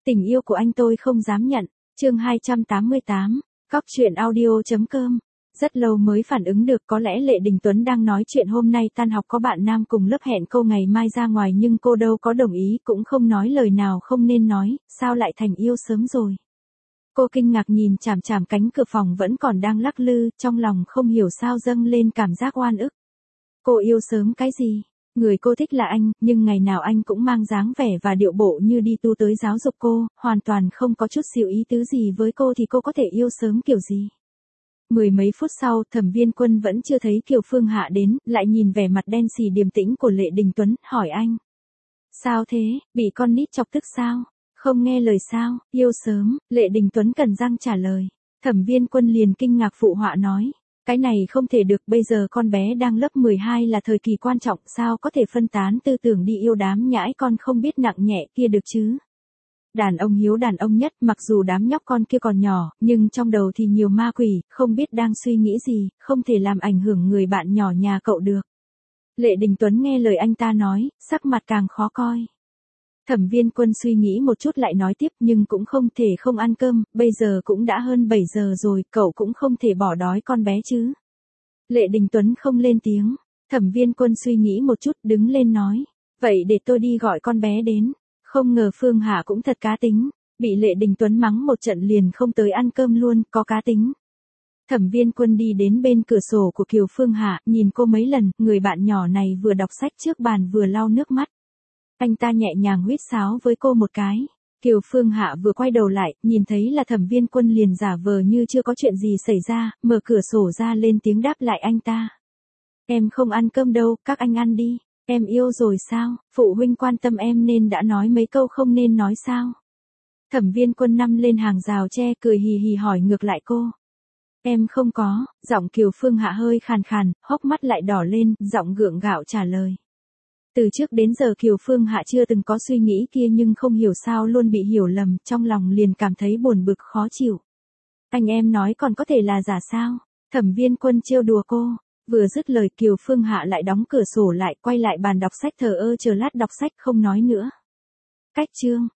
Tình yêu của anh tôi không dám nhận. Chương 288. Cóc truyện audio.com. Rất lâu mới phản ứng được, có lẽ Lệ Đình Tuấn đang nói chuyện hôm nay tan học có bạn nam cùng lớp hẹn cô ngày mai ra ngoài, nhưng cô đâu có đồng ý, cũng không nói lời nào không nên nói, sao lại thành yêu sớm rồi. Cô kinh ngạc nhìn chằm chằm cánh cửa phòng vẫn còn đang lắc lư, trong lòng không hiểu sao dâng lên cảm giác oan ức. Cô yêu sớm cái gì? Người cô thích là anh, nhưng ngày nào anh cũng mang dáng vẻ và điệu bộ như đi tu tới giáo dục cô, hoàn toàn không có chút xíu ý tứ gì với cô thì cô có thể yêu sớm kiểu gì? Mười mấy phút sau, Thẩm Viên Quân vẫn chưa thấy Kiều Phương Hạ đến, lại nhìn vẻ mặt đen xì điềm tĩnh của Lệ Đình Tuấn, hỏi anh. Sao thế, bị con nít chọc tức sao? Không nghe lời sao, yêu sớm, Lệ Đình Tuấn cắn răng trả lời. Thẩm Viên Quân liền kinh ngạc phụ họa nói. Cái này không thể được, bây giờ con bé đang lớp 12 là thời kỳ quan trọng, sao có thể phân tán tư tưởng đi yêu đám nhãi con không biết nặng nhẹ kia được chứ? Đàn ông hiếu đàn ông nhất, mặc dù đám nhóc con kia còn nhỏ, nhưng trong đầu thì nhiều ma quỷ, không biết đang suy nghĩ gì, không thể làm ảnh hưởng người bạn nhỏ nhà cậu được. Lệ Đình Tuấn nghe lời anh ta nói, sắc mặt càng khó coi. Thẩm Viên Quân suy nghĩ một chút lại nói tiếp, nhưng cũng không thể không ăn cơm, bây giờ cũng đã hơn 7 giờ rồi, cậu cũng không thể bỏ đói con bé chứ. Lệ Đình Tuấn không lên tiếng, Thẩm Viên Quân suy nghĩ một chút đứng lên nói, vậy để tôi đi gọi con bé đến. Không ngờ Phương Hạ cũng thật cá tính, bị Lệ Đình Tuấn mắng một trận liền không tới ăn cơm luôn, có cá tính. Thẩm Viên Quân đi đến bên cửa sổ của Kiều Phương Hạ, nhìn cô mấy lần, người bạn nhỏ này vừa đọc sách trước bàn vừa lau nước mắt. Anh ta nhẹ nhàng huýt sáo với cô một cái. Kiều Phương Hạ vừa quay đầu lại, nhìn thấy là Thẩm Viên Quân liền giả vờ như chưa có chuyện gì xảy ra, mở cửa sổ ra lên tiếng đáp lại anh ta. Em không ăn cơm đâu, các anh ăn đi. Em yêu rồi sao, phụ huynh quan tâm em nên đã nói mấy câu không nên nói sao. Thẩm Viên Quân nằm lên hàng rào tre cười hì hì hỏi ngược lại cô. Em không có, giọng Kiều Phương Hạ hơi khàn khàn, hốc mắt lại đỏ lên, giọng gượng gạo trả lời. Từ trước đến giờ Kiều Phương Hạ chưa từng có suy nghĩ kia, nhưng không hiểu sao luôn bị hiểu lầm, trong lòng liền cảm thấy buồn bực khó chịu. Anh em nói còn có thể là giả sao? Thẩm Viên Quân trêu đùa cô. Vừa dứt lời Kiều Phương Hạ lại đóng cửa sổ lại, quay lại bàn đọc sách thờ ơ chờ lát đọc sách không nói nữa. Cách chương